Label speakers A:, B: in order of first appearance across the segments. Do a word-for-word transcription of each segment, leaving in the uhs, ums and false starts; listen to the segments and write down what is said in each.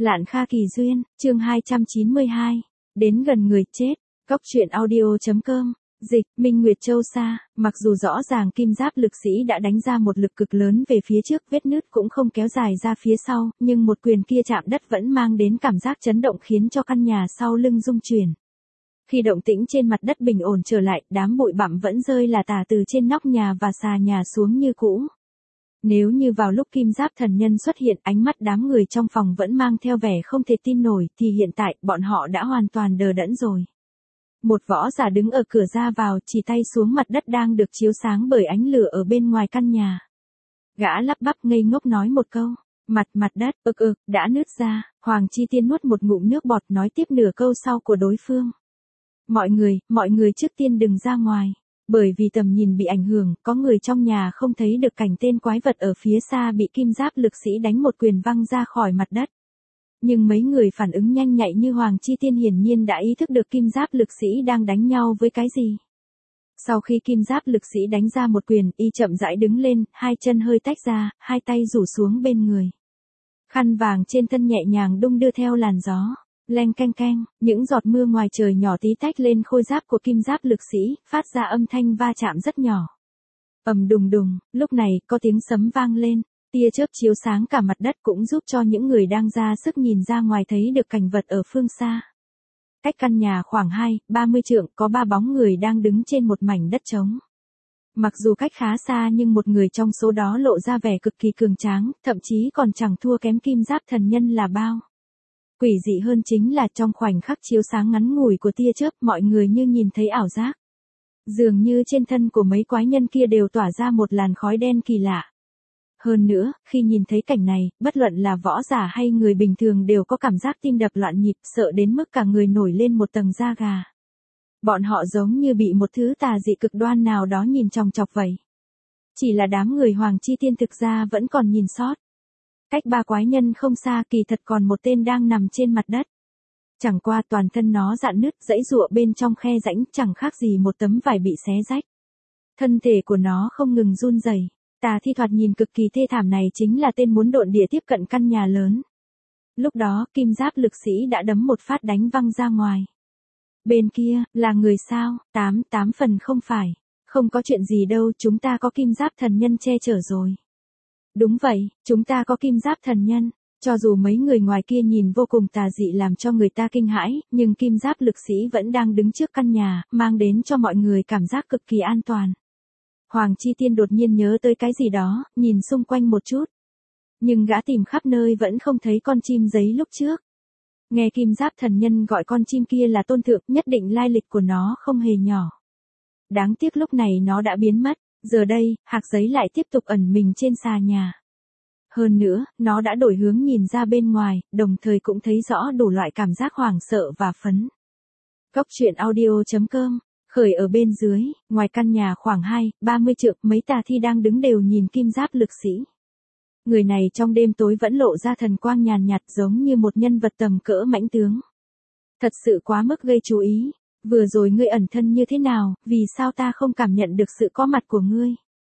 A: Lạn Kha Kỳ Duyên, chương hai trăm chín mươi hai. Đến gần người chết. Cóc truyện audio chấm com. Dịch, Minh Nguyệt Châu Sa. Mặc dù rõ ràng kim giáp lực sĩ đã đánh ra một lực cực lớn về phía trước, vết nứt cũng không kéo dài ra phía sau, nhưng một quyền kia chạm đất vẫn mang đến cảm giác chấn động khiến cho căn nhà sau lưng rung chuyển. Khi động tĩnh trên mặt đất bình ổn trở lại, đám bụi bặm vẫn rơi là tả từ trên nóc nhà và xà nhà xuống như cũ. Nếu như vào lúc kim giáp thần nhân xuất hiện, ánh mắt đám người trong phòng vẫn mang theo vẻ không thể tin nổi, thì hiện tại, bọn họ đã hoàn toàn đờ đẫn rồi. Một võ giả đứng ở cửa ra vào, chỉ tay xuống mặt đất đang được chiếu sáng bởi ánh lửa ở bên ngoài căn nhà. Gã lắp bắp ngây ngốc nói một câu, mặt mặt đất, ực ực, đã nứt ra. Hoàng Chi Tiên nuốt một ngụm nước bọt nói tiếp nửa câu sau của đối phương. Mọi người, mọi người trước tiên đừng ra ngoài. Bởi vì tầm nhìn bị ảnh hưởng, có người trong nhà không thấy được cảnh tên quái vật ở phía xa bị kim giáp lực sĩ đánh một quyền văng ra khỏi mặt đất. Nhưng mấy người phản ứng nhanh nhạy như Hoàng Chi Tiên hiển nhiên đã ý thức được kim giáp lực sĩ đang đánh nhau với cái gì. Sau khi kim giáp lực sĩ đánh ra một quyền, y chậm rãi đứng lên, hai chân hơi tách ra, hai tay rủ xuống bên người. Khăn vàng trên thân nhẹ nhàng đung đưa theo làn gió. Leng canh canh, những giọt mưa ngoài trời nhỏ tí tách lên khôi giáp của kim giáp lực sĩ, phát ra âm thanh va chạm rất nhỏ. Ầm đùng đùng, lúc này có tiếng sấm vang lên, tia chớp chiếu sáng cả mặt đất cũng giúp cho những người đang ra sức nhìn ra ngoài thấy được cảnh vật ở phương xa. Cách căn nhà khoảng hai, ba mươi trượng có ba bóng người đang đứng trên một mảnh đất trống. Mặc dù cách khá xa nhưng một người trong số đó lộ ra vẻ cực kỳ cường tráng, thậm chí còn chẳng thua kém kim giáp thần nhân là bao. Quỷ dị hơn chính là trong khoảnh khắc chiếu sáng ngắn ngủi của tia chớp, mọi người như nhìn thấy ảo giác. Dường như trên thân của mấy quái nhân kia đều tỏa ra một làn khói đen kỳ lạ. Hơn nữa, khi nhìn thấy cảnh này, bất luận là võ giả hay người bình thường đều có cảm giác tim đập loạn nhịp, sợ đến mức cả người nổi lên một tầng da gà. Bọn họ giống như bị một thứ tà dị cực đoan nào đó nhìn chòng chọc vậy. Chỉ là đám người Hoàng Chi Tiên thực ra vẫn còn nhìn sót. Cách ba quái nhân không xa kỳ thật còn một tên đang nằm trên mặt đất. Chẳng qua toàn thân nó rạn nứt, dãy giụa bên trong khe rãnh, chẳng khác gì một tấm vải bị xé rách. Thân thể của nó không ngừng run rẩy. Tà thi thoạt nhìn cực kỳ thê thảm này chính là tên muốn độn địa tiếp cận căn nhà lớn. Lúc đó, kim giáp lực sĩ đã đấm một phát đánh văng ra ngoài. Bên kia, là người sao? Tám, tám phần không phải. Không có chuyện gì đâu, chúng ta có kim giáp thần nhân che chở rồi. Đúng vậy, chúng ta có kim giáp thần nhân. Cho dù mấy người ngoài kia nhìn vô cùng tà dị làm cho người ta kinh hãi, nhưng kim giáp lực sĩ vẫn đang đứng trước căn nhà, mang đến cho mọi người cảm giác cực kỳ an toàn. Hoàng Chi Tiên đột nhiên nhớ tới cái gì đó, nhìn xung quanh một chút. Nhưng gã tìm khắp nơi vẫn không thấy con chim giấy lúc trước. Nghe kim giáp thần nhân gọi con chim kia là Tôn Thượng, nhất định lai lịch của nó không hề nhỏ. Đáng tiếc lúc này nó đã biến mất. Giờ đây, hạc giấy lại tiếp tục ẩn mình trên xà nhà. Hơn nữa, nó đã đổi hướng nhìn ra bên ngoài, đồng thời cũng thấy rõ đủ loại cảm giác hoảng sợ và phấn. Cóc truyện audio chấm com. Khởi ở bên dưới, ngoài căn nhà khoảng hai, ba mươi trượng, mấy tà thi đang đứng đều nhìn kim giáp lực sĩ. Người này trong đêm tối vẫn lộ ra thần quang nhàn nhạt giống như một nhân vật tầm cỡ mãnh tướng. Thật sự quá mức gây chú ý. Vừa rồi ngươi ẩn thân như thế nào, vì sao ta không cảm nhận được sự có mặt của ngươi?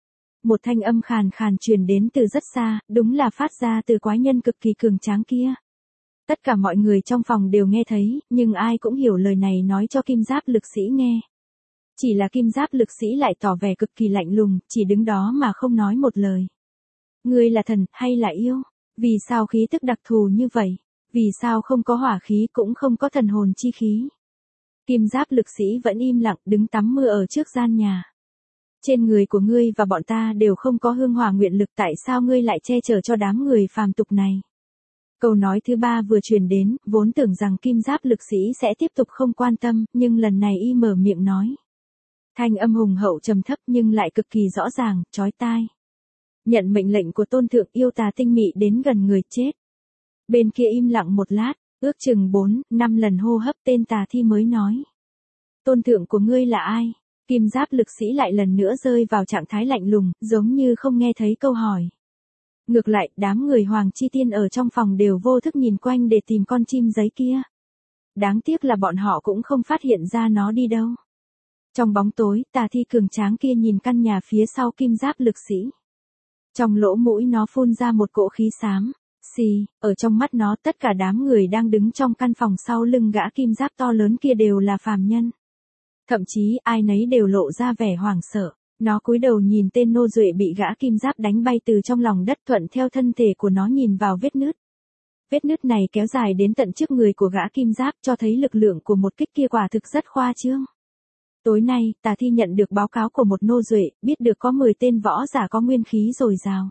A: Một thanh âm khàn khàn truyền đến từ rất xa, đúng là phát ra từ quái nhân cực kỳ cường tráng kia. Tất cả mọi người trong phòng đều nghe thấy, nhưng ai cũng hiểu lời này nói cho kim giáp lực sĩ nghe. Chỉ là kim giáp lực sĩ lại tỏ vẻ cực kỳ lạnh lùng, chỉ đứng đó mà không nói một lời. Ngươi là thần, hay là yêu? Vì sao khí tức đặc thù như vậy? Vì sao không có hỏa khí cũng không có thần hồn chi khí? Kim giáp lực sĩ vẫn im lặng đứng tắm mưa ở trước gian nhà. Trên người của ngươi và bọn ta đều không có hương hỏa nguyện lực, tại sao ngươi lại che chở cho đám người phàm tục này? Câu nói thứ ba vừa truyền đến, vốn tưởng rằng kim giáp lực sĩ sẽ tiếp tục không quan tâm, nhưng lần này y mở miệng nói. Thanh âm hùng hậu trầm thấp nhưng lại cực kỳ rõ ràng, chói tai. Nhận mệnh lệnh của Tôn Thượng, yêu tà tinh mị đến gần người chết. Bên kia im lặng một lát. Ước chừng bốn, năm lần hô hấp tên tà thi mới nói. Tôn Thượng của ngươi là ai? Kim giáp lực sĩ lại lần nữa rơi vào trạng thái lạnh lùng, giống như không nghe thấy câu hỏi. Ngược lại, đám người Hoàng Chi Tiên ở trong phòng đều vô thức nhìn quanh để tìm con chim giấy kia. Đáng tiếc là bọn họ cũng không phát hiện ra nó đi đâu. Trong bóng tối, tà thi cường tráng kia nhìn căn nhà phía sau kim giáp lực sĩ. Trong lỗ mũi nó phun ra một cỗ khí xám. Xì, ở trong mắt nó tất cả đám người đang đứng trong căn phòng sau lưng gã kim giáp to lớn kia đều là phàm nhân. Thậm chí ai nấy đều lộ ra vẻ hoảng sợ. Nó cúi đầu nhìn tên nô duệ bị gã kim giáp đánh bay từ trong lòng đất, thuận theo thân thể của nó nhìn vào vết nứt. Vết nứt này kéo dài đến tận trước người của gã kim giáp, cho thấy lực lượng của một kích kia quả thực rất khoa trương. Tối nay, Tà Thi nhận được báo cáo của một nô duệ, biết được có mười tên võ giả có nguyên khí dồi dào.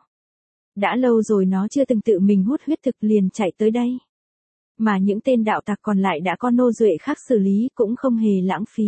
A: Đã lâu rồi nó chưa từng tự mình hút huyết thực, liền chạy tới đây. Mà những tên đạo tặc còn lại đã có nô duệ khác xử lý, cũng không hề lãng phí.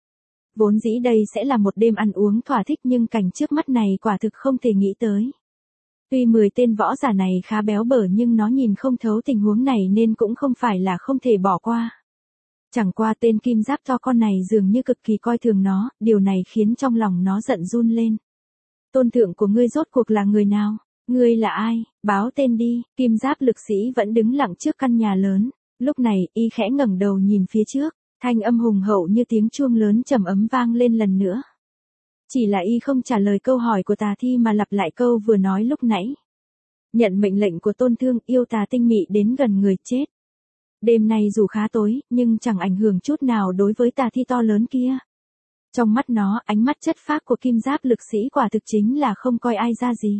A: Vốn dĩ đây sẽ là một đêm ăn uống thỏa thích, nhưng cảnh trước mắt này quả thực không thể nghĩ tới. Tuy mười tên võ giả này khá béo bở nhưng nó nhìn không thấu tình huống này nên cũng không phải là không thể bỏ qua. Chẳng qua tên kim giáp to con này dường như cực kỳ coi thường nó, điều này khiến trong lòng nó giận run lên. Tôn thượng của ngươi rốt cuộc là người nào? Ngươi là ai? Báo tên đi. Kim giáp lực sĩ vẫn đứng lặng trước căn nhà lớn. Lúc này, y khẽ ngẩng đầu nhìn phía trước. Thanh âm hùng hậu như tiếng chuông lớn trầm ấm vang lên lần nữa. Chỉ là y không trả lời câu hỏi của Tà Thi mà lặp lại câu vừa nói lúc nãy. Nhận mệnh lệnh của tôn thương, yêu tà tinh mị đến gần người chết. Đêm nay dù khá tối, nhưng chẳng ảnh hưởng chút nào đối với Tà Thi to lớn kia. Trong mắt nó, ánh mắt chất phác của kim giáp lực sĩ quả thực chính là không coi ai ra gì.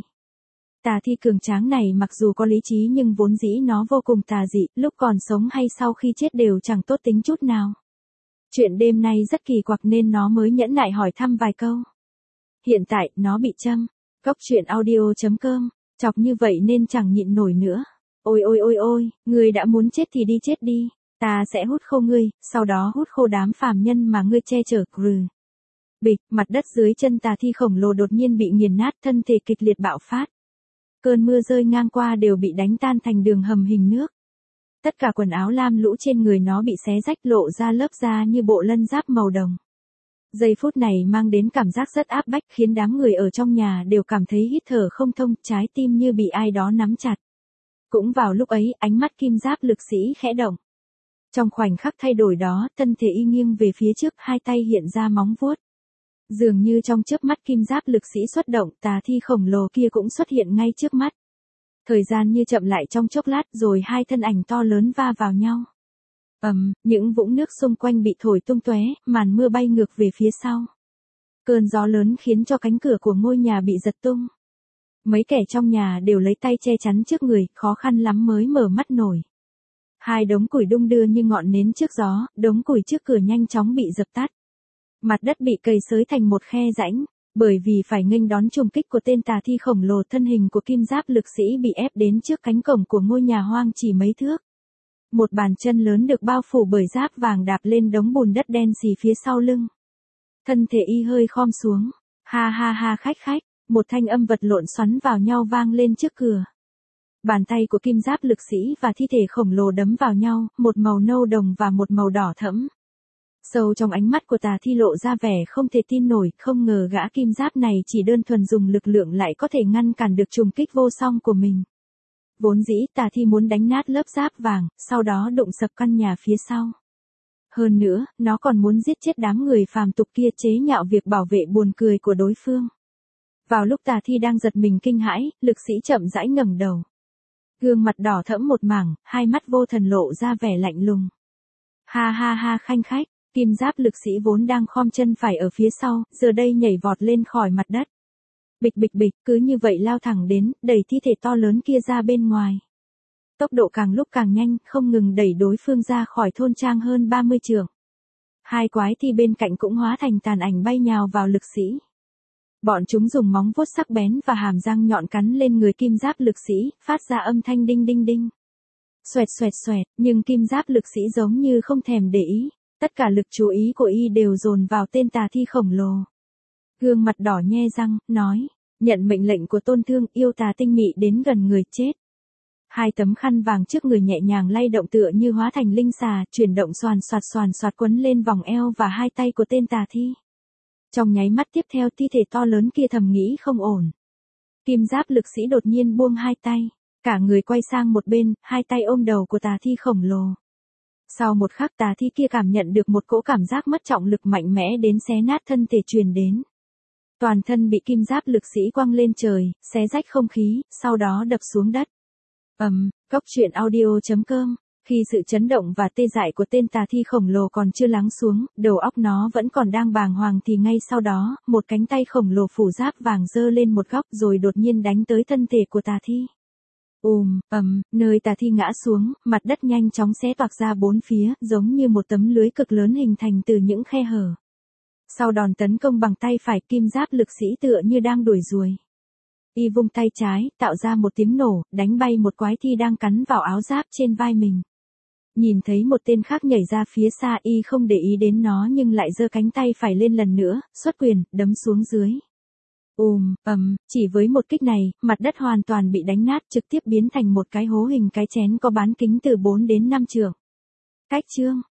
A: Tà Thi cường tráng này mặc dù có lý trí nhưng vốn dĩ nó vô cùng tà dị, lúc còn sống hay sau khi chết đều chẳng tốt tính chút nào. Chuyện đêm nay rất kỳ quặc nên nó mới nhẫn nại hỏi thăm vài câu. Hiện tại, nó bị châm. Cốc truyện audio chấm com, chọc như vậy nên chẳng nhịn nổi nữa. Ôi ôi ôi ôi, ngươi đã muốn chết thì đi chết đi. Ta sẽ hút khô ngươi, sau đó hút khô đám phàm nhân mà ngươi che chở. Grừ. Bịch, mặt đất dưới chân Tà Thi khổng lồ đột nhiên bị nghiền nát, thân thể kịch liệt bạo phát. Cơn mưa rơi ngang qua đều bị đánh tan thành đường hầm hình nước. Tất cả quần áo lam lũ trên người nó bị xé rách, lộ ra lớp da như bộ lân giáp màu đồng. Giây phút này mang đến cảm giác rất áp bách, khiến đám người ở trong nhà đều cảm thấy hít thở không thông, trái tim như bị ai đó nắm chặt. Cũng vào lúc ấy, ánh mắt kim giáp lực sĩ khẽ động. Trong khoảnh khắc thay đổi đó, thân thể y nghiêng về phía trước, hai tay hiện ra móng vuốt. Dường như trong chớp mắt kim giáp lực sĩ xuất động, Tà Thi khổng lồ kia cũng xuất hiện ngay trước mắt. Thời gian như chậm lại trong chốc lát, rồi hai thân ảnh to lớn va vào nhau. Ầm, um, những vũng nước xung quanh bị thổi tung tóe, màn mưa bay ngược về phía sau. Cơn gió lớn khiến cho cánh cửa của ngôi nhà bị giật tung. Mấy kẻ trong nhà đều lấy tay che chắn trước người, khó khăn lắm mới mở mắt nổi. Hai đống củi đung đưa như ngọn nến trước gió, đống củi trước cửa nhanh chóng bị dập tắt. Mặt đất bị cày xới thành một khe rãnh, bởi vì phải nghênh đón trùng kích của tên Tà Thi khổng lồ, thân hình của kim giáp lực sĩ bị ép đến trước cánh cổng của ngôi nhà hoang chỉ mấy thước. Một bàn chân lớn được bao phủ bởi giáp vàng đạp lên đống bùn đất đen xì phía sau lưng. Thân thể y hơi khom xuống. Ha ha ha khách khách, một thanh âm vật lộn xoắn vào nhau vang lên trước cửa. Bàn tay của kim giáp lực sĩ và thi thể khổng lồ đấm vào nhau, một màu nâu đồng và một màu đỏ thẫm. Sâu trong ánh mắt của Tà Thi lộ ra vẻ không thể tin nổi, không ngờ gã kim giáp này chỉ đơn thuần dùng lực lượng lại có thể ngăn cản được trùng kích vô song của mình. Vốn dĩ Tà Thi muốn đánh nát lớp giáp vàng, sau đó đụng sập căn nhà phía sau. Hơn nữa, nó còn muốn giết chết đám người phàm tục kia, chế nhạo việc bảo vệ buồn cười của đối phương. Vào lúc Tà Thi đang giật mình kinh hãi, lực sĩ chậm rãi ngẩng đầu. Gương mặt đỏ thẫm một mảng, hai mắt vô thần lộ ra vẻ lạnh lùng. Ha ha ha khanh khách, kim giáp lực sĩ vốn đang khom chân phải ở phía sau, giờ đây nhảy vọt lên khỏi mặt đất. Bịch bịch bịch, cứ như vậy lao thẳng đến, đẩy thi thể to lớn kia ra bên ngoài. Tốc độ càng lúc càng nhanh, không ngừng đẩy đối phương ra khỏi thôn trang hơn ba mươi trượng. Hai quái thi bên cạnh cũng hóa thành tàn ảnh bay nhào vào lực sĩ. Bọn chúng dùng móng vuốt sắc bén và hàm răng nhọn cắn lên người kim giáp lực sĩ, phát ra âm thanh đinh đinh đinh. Xoẹt xoẹt xoẹt, nhưng kim giáp lực sĩ giống như không thèm để ý, tất cả lực chú ý của y đều dồn vào tên Tà Thi khổng lồ. Gương mặt đỏ nhe răng, nói, nhận mệnh lệnh của tôn thương, yêu tà tinh mị đến gần người chết. Hai tấm khăn vàng trước người nhẹ nhàng lay động tựa như hóa thành linh xà, chuyển động xoàn xoạt xoàn xoạt quấn lên vòng eo và hai tay của tên Tà Thi. Trong nháy mắt tiếp theo, thi thể to lớn kia thầm nghĩ không ổn. Kim giáp lực sĩ đột nhiên buông hai tay, cả người quay sang một bên, hai tay ôm đầu của Tà Thi khổng lồ. Sau một khắc, Tà Thi kia cảm nhận được một cỗ cảm giác mất trọng lực mạnh mẽ đến xé nát thân thể truyền đến. Toàn thân bị kim giáp lực sĩ quăng lên trời, xé rách không khí, sau đó đập xuống đất. Ầm, cốc truyện audio chấm com. Khi sự chấn động và tê dại của tên tà thi khổng lồ còn chưa lắng xuống, đầu óc nó vẫn còn đang bàng hoàng thì ngay sau đó, một cánh tay khổng lồ phủ giáp vàng giơ lên một góc rồi đột nhiên đánh tới thân thể của tà thi. Ùm, ầm, nơi tà thi ngã xuống, mặt đất nhanh chóng xé toạc ra bốn phía, giống như một tấm lưới cực lớn hình thành từ những khe hở. Sau đòn tấn công bằng tay phải, kim giáp lực sĩ tựa như đang đuổi ruồi. Y vung tay trái, tạo ra một tiếng nổ, đánh bay một quái thi đang cắn vào áo giáp trên vai mình. Nhìn thấy một tên khác nhảy ra phía xa, Y không để ý đến nó nhưng lại giơ cánh tay phải lên lần nữa, xuất quyền, đấm xuống dưới. Ùm, ầm, chỉ với một kích này, mặt đất hoàn toàn bị đánh nát, trực tiếp biến thành một cái hố hình cái chén có bán kính từ bốn đến năm trượng. Cách chương